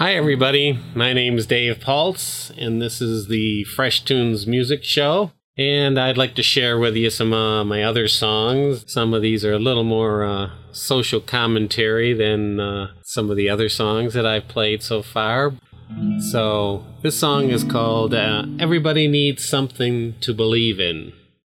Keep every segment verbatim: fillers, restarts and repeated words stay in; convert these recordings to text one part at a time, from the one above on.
Hi, everybody. My name is Dave Pulse, and this is the Fresh Tunes Music Show. And I'd like to share with you some of my other songs. Some of these are a little more uh, social commentary than uh, some of the other songs that I've played so far. So this song is called uh, Everybody Needs Something to Believe In.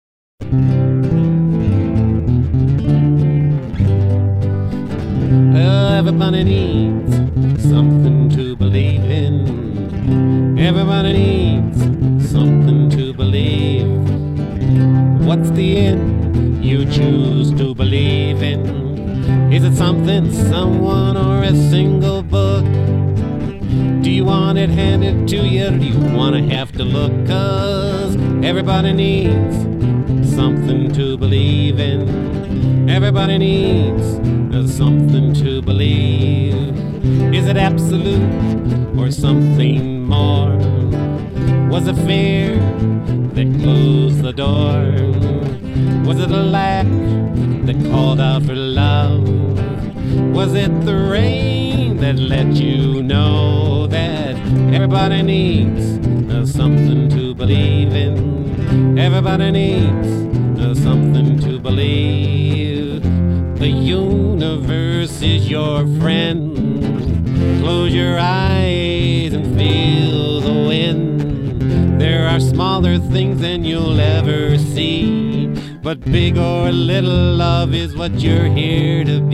Uh, everybody needs something to believe in. Everybody needs something to believe. What's the end you choose to believe in? Is it something, someone, or a single book? Do you want it handed to you, or do you want to have to look? 'Cause everybody needs something to believe in. Everybody needs something to believe. Is it absolute or something more? Was it fear that closed the door? Was it a lack that called out for love? Was it the rain that let you know that everybody needs uh, something to believe in? Everybody needs uh, something to believe. The universe is your friend. Close your eyes and feel the wind. There are smaller things than you'll ever see, but big or little, love is what you're here to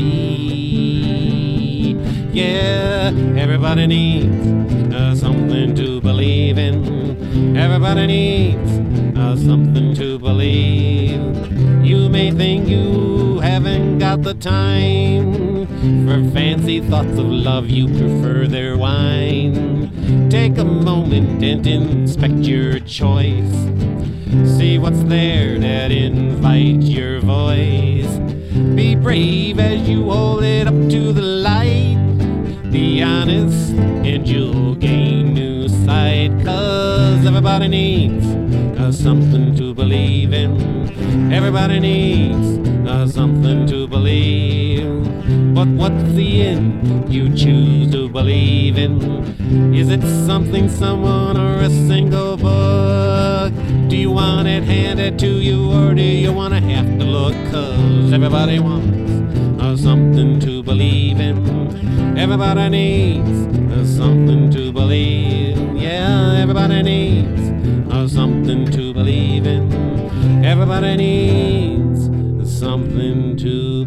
be. Yeah, everybody needs uh, something to believe in. Everybody needs uh, something to believe. You may think you haven't got the time for fancy thoughts of love, you prefer their wine. Take a moment and inspect your choice. See what's there that invites your voice. Be brave as you hold it up to the light. Be honest and you'll gain new sight. 'Cause everybody needs uh, something to believe in. Everybody needs uh, something to believe. But what's the end you choose to believe in? Is it something, someone, or a single book? Do you want it handed to you, or do you want to have to look? 'Cause everybody wants uh, something to believe in. Everybody needs uh, something to believe. Yeah, everybody needs uh, something to believe in. Everybody needs something to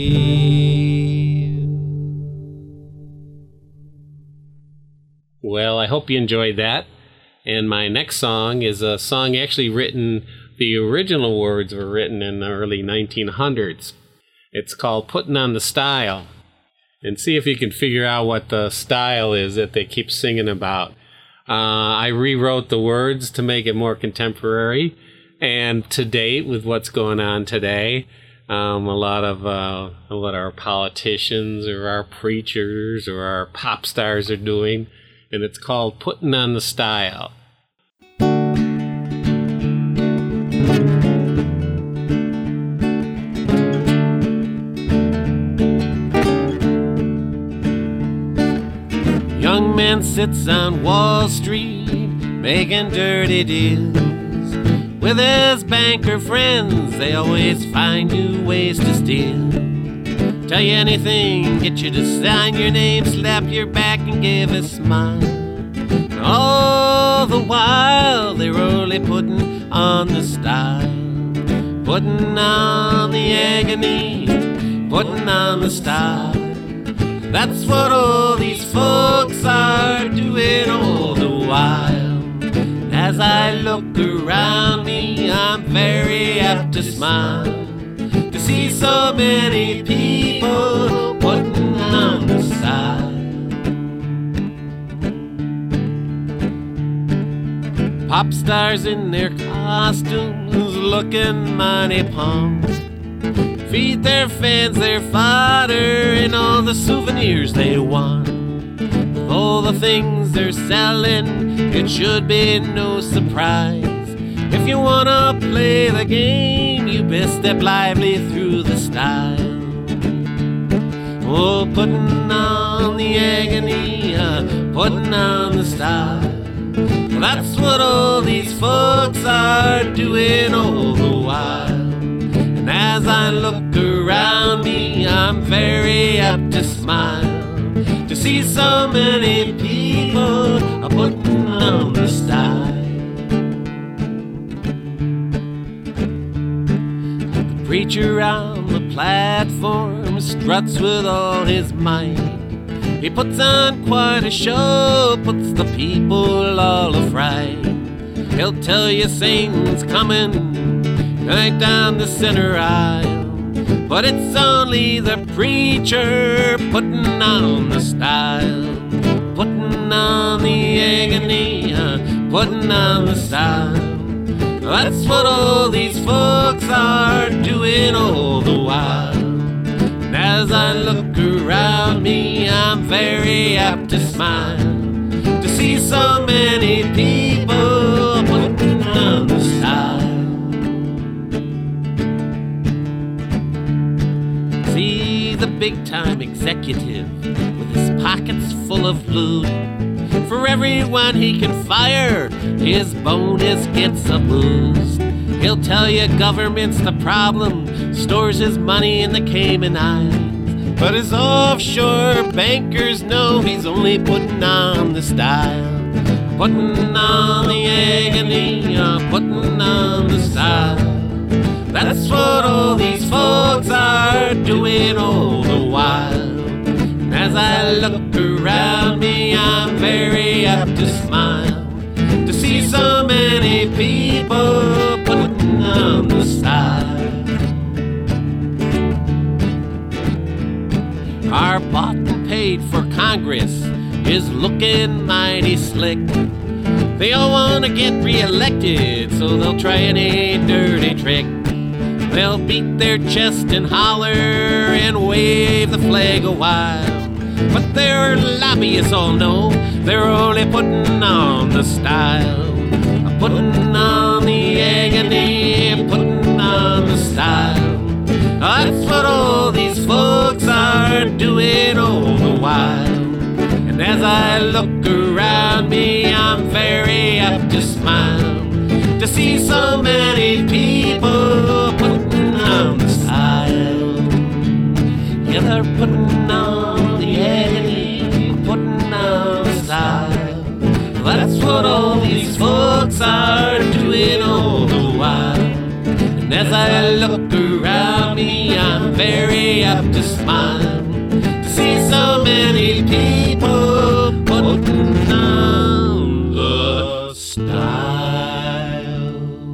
believe. Well, I hope you enjoyed that. And my next song is a song actually written, the original words were written in the early nineteen hundreds. It's called Putting on the Style. And see if you can figure out what the style is that they keep singing about. Uh, I rewrote the words to make it more contemporary and to date with what's going on today. Um, a lot of uh, what our politicians or our preachers or our pop stars are doing. And it's called Putting on the Style. Young man sits on Wall Street making dirty deals. With his banker friends, they always find new ways to steal. Tell you anything, get you to sign your name, slap your back and give a smile. And all the while, they're only putting on the style. Putting on the agony, putting on the style. That's what all these folks are doing all the while. As I look around me, I'm very apt to smile to see so many people putting on the style. Pop stars in their costumes looking mighty pumped. Feed their fans their fodder and all the souvenirs they want. With all the things they're selling, it should be no surprise. If you wanna play the game, you best step lively through the style. Oh, putting on the agony, uh, putting on the style. That's what all these folks are doing all the while. And as I look around me, I'm very apt to smile to see so many people putting on the style. The preacher on the platform struts with all his might. He puts on quite a show, puts the people all afright. He'll tell you Satan's coming right down the center aisle, but it's only the preacher putting on the style, putting on the agony, uh, putting on the style. That's what all these folks are doing all the while. And as I look around me, I'm very apt to smile to see so many people putting on the style. See the big-time executive with his pockets full of loot. For everyone he can fire, his bonus gets a boost. He'll tell you government's the problem, stores his money in the Cayman Islands, but his offshore bankers know he's only putting on the style, putting on the agony, uh, putting on the style. That's what all these folks are doing all the while. And as I look around me, I'm very apt to smile to see so many people putting on the style. Our bought and paid for Congress is looking mighty slick. They all want to get re-elected, so they'll try any dirty trick. They'll beat their chest and holler and wave the flag a while, but their lobbyists all know they're only putting on the style, putting on the agony, putting on the style. That's what all these folks are doing all the while. And as I look around me, I'm very apt to smile to see so many people putting on the style. Yeah, they're putting on the agony, putting on the style. That's what all these folks are doing all the while. And as I look around me, I'm very apt to smile to see so many people putting on the style.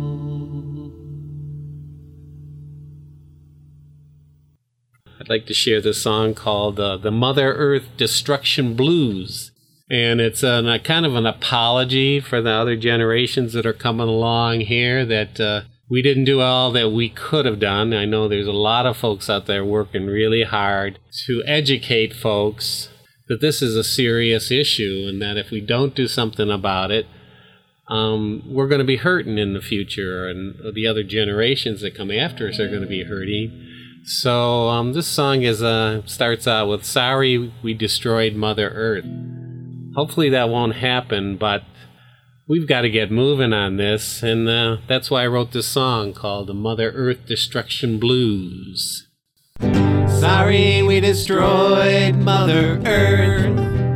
I'd like to share this song called uh, The Mother Earth Destruction Blues. And it's an, a kind of an apology for the other generations that are coming along here, that uh, we didn't do all that we could have done. I know there's a lot of folks out there working really hard to educate folks that this is a serious issue, and that if we don't do something about it, um, we're going to be hurting in the future, and the other generations that come after us are going to be hurting. So um, this song is uh, starts out with, "Sorry we destroyed Mother Earth." Hopefully that won't happen, but we've got to get moving on this, and uh, that's why I wrote this song called The Mother Earth Destruction Blues. Sorry we destroyed Mother Earth.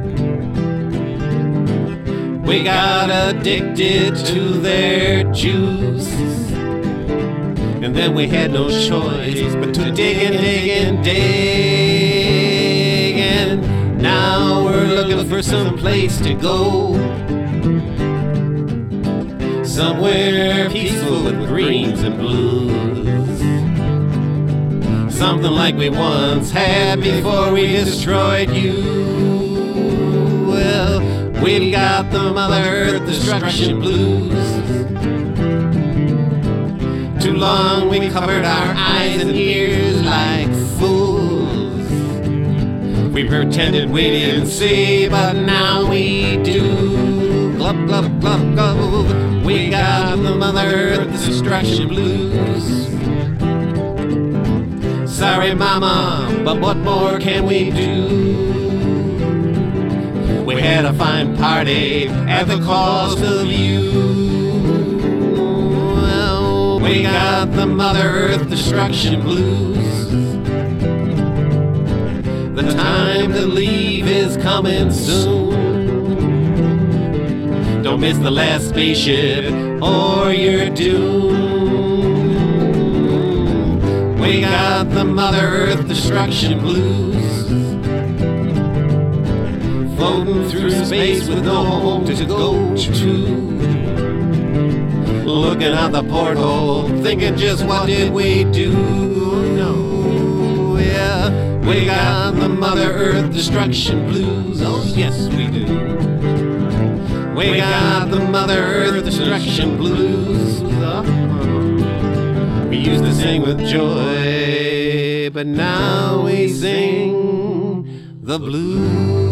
We got addicted to their juice, and then we had no choice but to dig and dig and dig, and now we're looking for some place to go, somewhere peaceful with greens and blues, something like we once had before we destroyed you. Well, we've got the Mother Earth Destruction Blues. Too long we covered our eyes and ears like fools. We pretended we didn't see, but now we do. Glub, glub, glub, glub. We got the Mother Earth Destruction Blues. Sorry, Mama, but what more can we do? We had a fine party at the cost of you. Well, we got the Mother Earth destruction blues. The time to leave is coming soon. Don't miss the last spaceship or you're doomed. We got the Mother Earth destruction blues. Floating through space with no home to go to. Looking out the porthole, thinking just what did we do? No, yeah, we got the Mother Earth destruction blues. Oh yes we do. We got the Mother Earth destruction blues. Oh. We used to sing with joy, but now we sing the blues.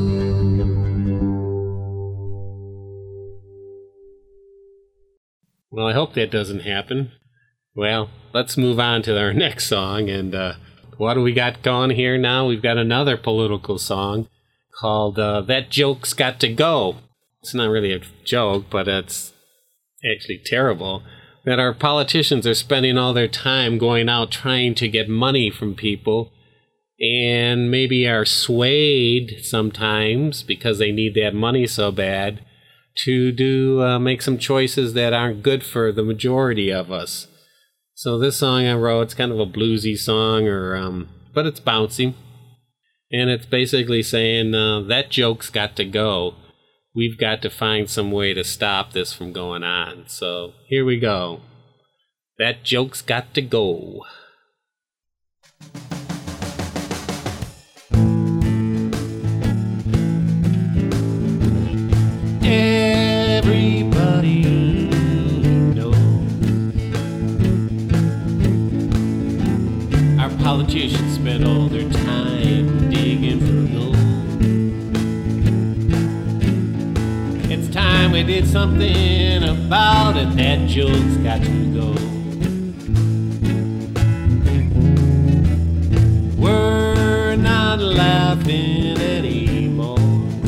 Well, I hope that doesn't happen. Well, let's move on to our next song. And uh, what do we got going here now? We've got another political song called uh, That Joke's Got to Go. It's not really a joke, but it's actually terrible that our politicians are spending all their time going out trying to get money from people and maybe are swayed sometimes because they need that money so bad to do uh, make some choices that aren't good for the majority of us. So this song I wrote, it's kind of a bluesy song, or um, but it's bouncy, and it's basically saying uh, that joke's got to go. We've got to find some way to stop this from going on. So here we go. That joke's got to go. Everybody knows our politicians spend all their time digging for gold. It's time we did something about it. That joke's got to go. We're not laughing anymore.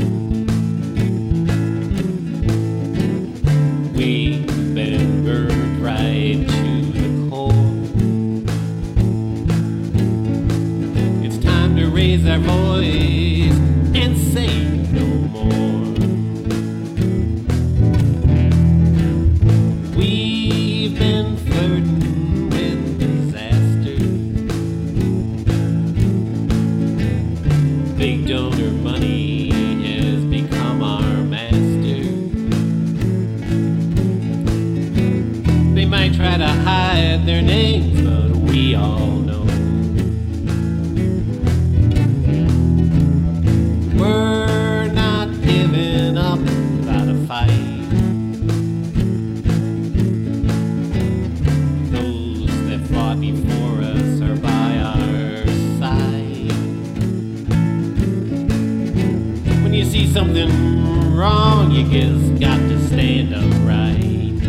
We've been burned right to the core. It's time to raise our voice and say no more. We've been flirting with disaster. Big donor money has become our master. They might try to hide their names, but we all know. We're not giving up without a fight. Those that fought before us are by our side. When you see something wrong, you just got to stand upright.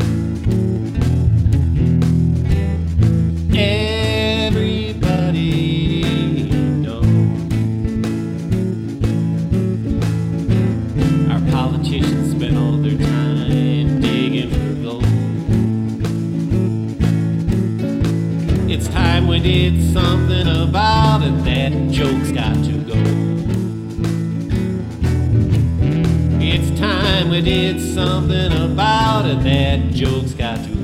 Everybody knows our politicians spend all their time digging for gold. It's time we did something about it. That joke's got to go. It's time we did something about it. That joke's got to go.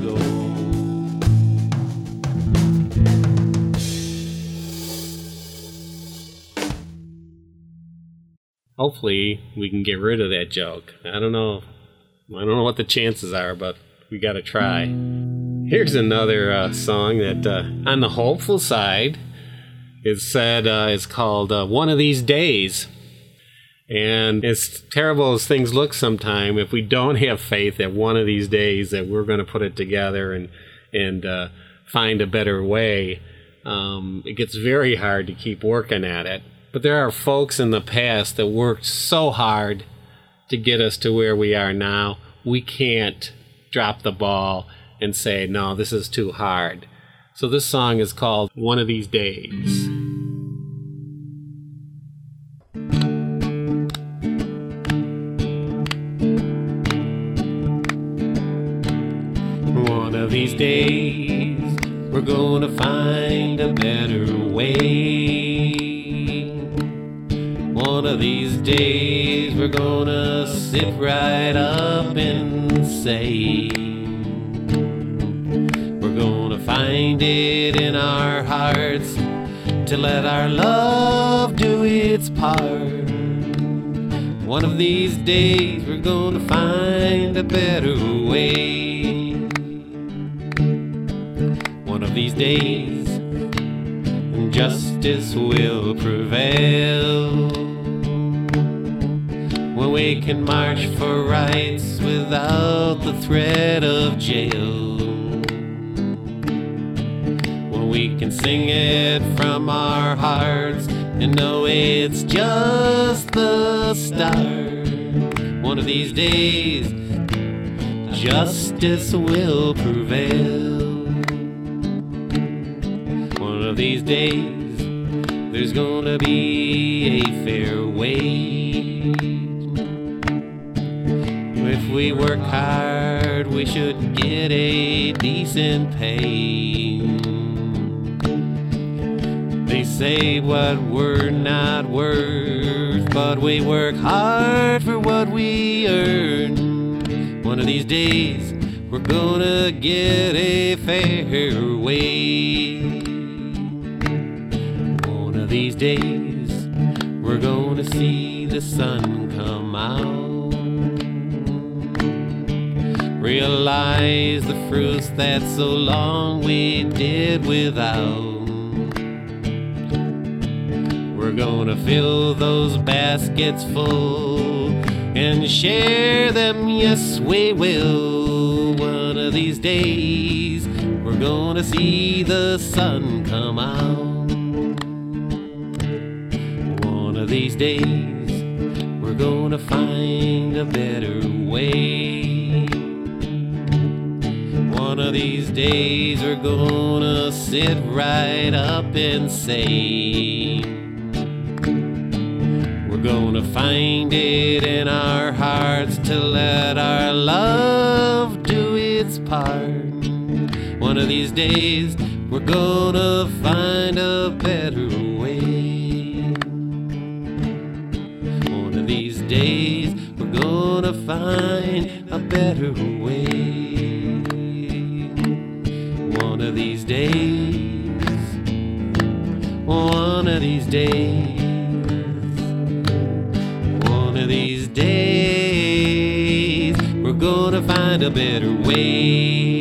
Hopefully we can get rid of that joke. I don't know. I don't know what the chances are, but we got to try. Here's another uh, song that, uh, on the hopeful side, is said uh, is called uh, "One of These Days." And as terrible as things look sometime, if we don't have faith that one of these days that we're going to put it together and and uh, find a better way, um, it gets very hard to keep working at it. But there are folks in the past that worked so hard to get us to where we are now. We can't drop the ball and say, no, this is too hard. So this song is called "One of These Days." One of these days, we're gonna find a better way. One of these days, we're gonna sit right up and say, we're gonna find it in our hearts to let our love do its part. One of these days, we're gonna find a better way. One of these days, justice will prevail, when we can march for rights without the threat of jail, when we can sing it from our hearts and know it's just the start. One of these days, justice will prevail. One of these days, there's gonna be a fair wage. If we work hard, we should get a decent pay. They say what we're not worth, but we work hard for what we earn. One of these days, we're gonna get a fair wage. One of these days, we're gonna see the sun come out, realize the fruits that so long we did without. We're gonna fill those baskets full and share them, yes we will. One of these days, we're gonna see the sun come out. One of these days, we're gonna find a better way. One of these days, we're gonna sit right up and say, we're gonna find it in our hearts to let our love do its part. One of these days, we're gonna find a better way. One of these days, we're gonna find a better way. One of these days, one of these days, one of these days, we're gonna find a better way.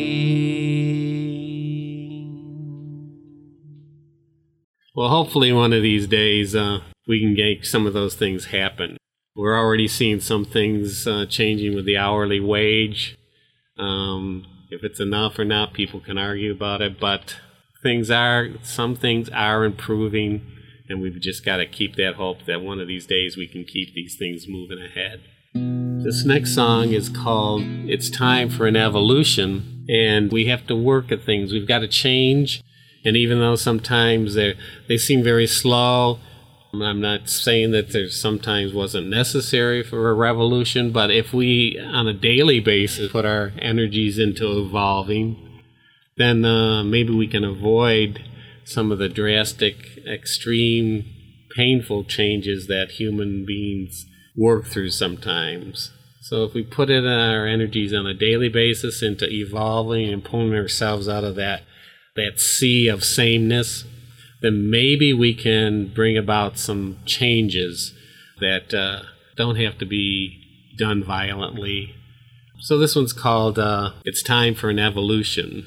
Well, hopefully one of these days uh, we can make some of those things happen. We're already seeing some things uh, changing with the hourly wage. Um, if it's enough or not, people can argue about it, but things are, some things are improving. And we've just got to keep that hope that one of these days we can keep these things moving ahead. This next song is called It's Time for an Evolution, and we have to work at things. We've got to change, and even though sometimes they they seem very slow, I'm not saying that there sometimes wasn't necessary for a revolution, but if we, on a daily basis, put our energies into evolving, then uh, maybe we can avoid some of the drastic, extreme, painful changes that human beings work through sometimes. So if we put in our energies on a daily basis into evolving and pulling ourselves out of that, that sea of sameness, then maybe we can bring about some changes that uh, don't have to be done violently. So this one's called uh, It's Time for an Evolution.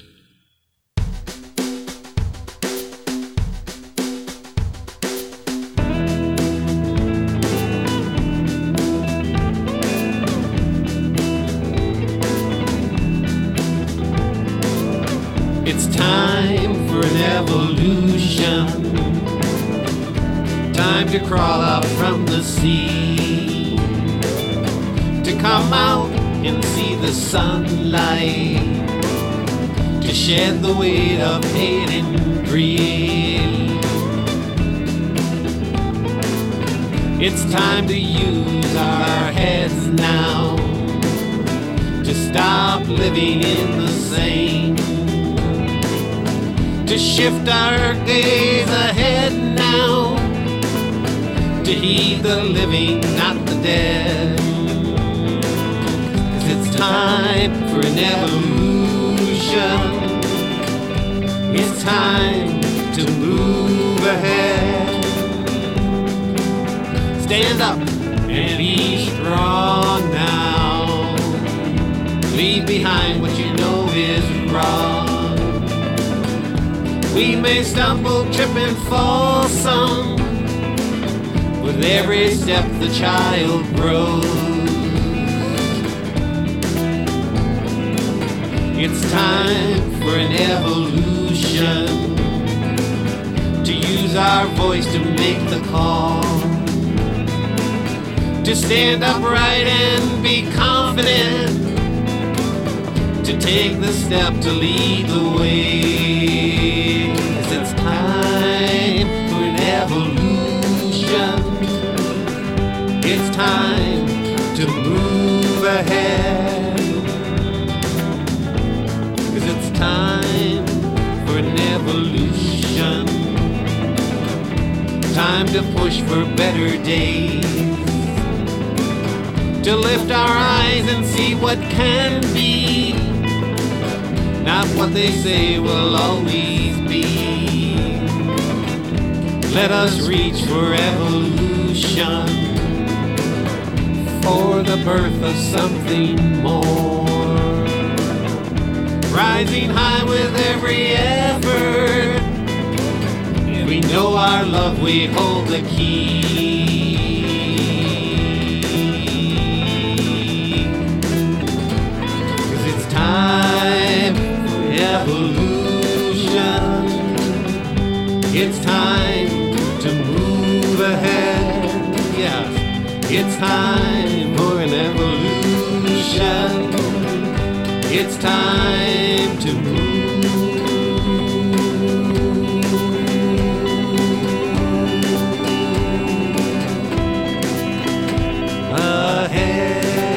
It's time for an evolution, time to crawl out from the sea, to come out and see the sunlight, to shed the weight of hate and greed. It's time to use our heads now, to stop living in the same, to shift our gaze ahead now, to heed the living, not the dead. 'Cause it's time for an evolution. It's time to move ahead. Stand up and be strong now. Leave behind what you know is wrong. We may stumble, trip and fall some. With every step the child grows. It's time for an evolution, to use our voice to make the call, to stand upright and be confident, to take the step to lead the way. 'Cause it's time for an evolution. It's time to move ahead. 'Cause it's time for an evolution. Time to push for better days, to lift our eyes and see what can be, not what they say will always be. Let us reach for evolution, for the birth of something more. Rising high with every effort, we know our love, we hold the key. 'Cause it's time for evolution. It's time to move ahead. Yes, it's time for an evolution. It's time to move ahead.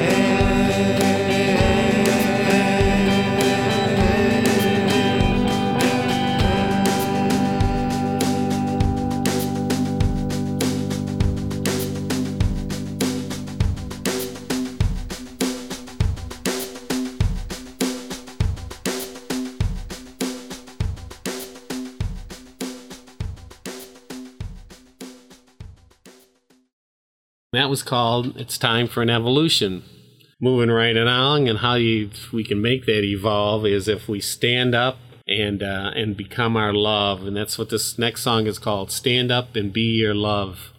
That was called It's Time for an Evolution. Moving right along, and how you, we can make that evolve is if we stand up and uh, and become our love. And that's what this next song is called, Stand Up and Be Your Love.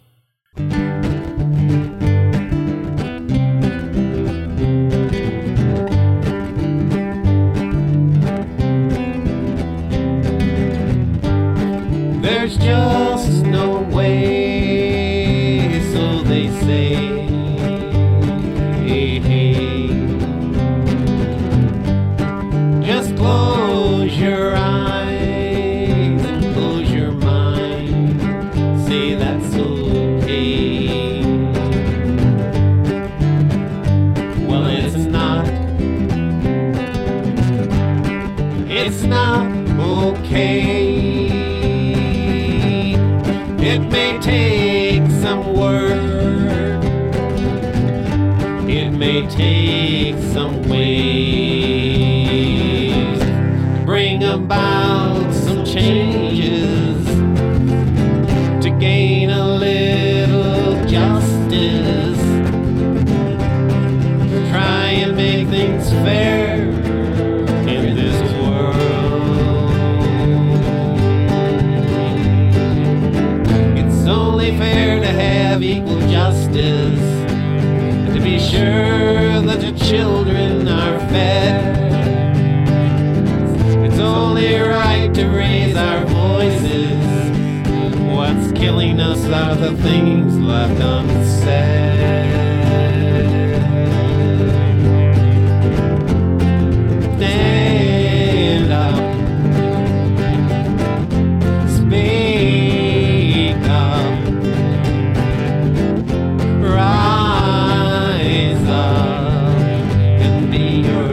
There's just no way, they say, hey, hey. Just close your eyes and close your mind, say that's okay. Well, it's not, it's not okay. It may take some work, it may take some ways to bring about some changes, to gain a little justice, try and make things fair in this world. It's only fair to have equal justice, to be sure that the children are fed. It's only right to raise our voices. What's killing us are the things left unsaid. Stand up, speak up, rise up and be your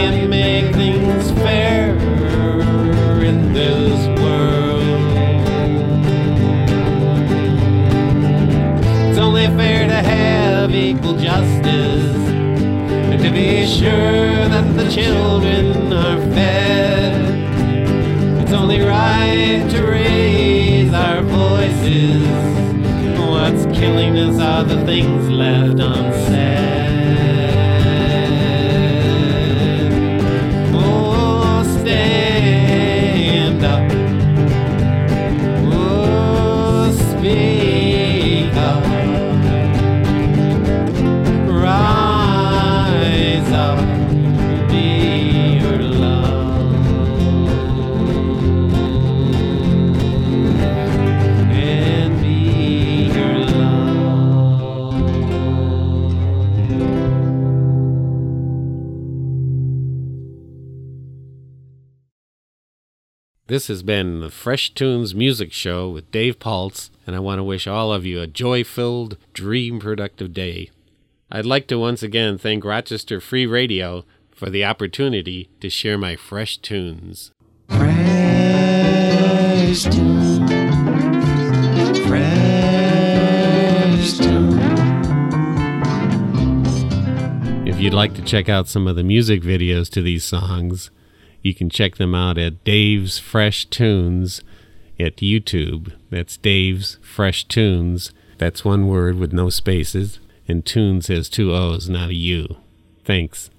and make things fair in this world. It's only fair to have equal justice, and to be sure that the children are fed. It's only right to raise our voices. What's killing us are the things left unsaid. Oh, stand up. Oh, speak up. Rise up. Be your love. And be your love. This has been the Fresh Tunes Music Show with Dave Paltz, and I want to wish all of you a joy-filled, dream-productive day. I'd like to once again thank Rochester Free Radio for the opportunity to share my fresh tunes. Fresh tunes. Fresh tunes. If you'd like to check out some of the music videos to these songs, you can check them out at Dave's Fresh Tunes at YouTube. That's Dave's Fresh Tunes. That's one word with no spaces, and Tunes has two O's, not a U. Thanks.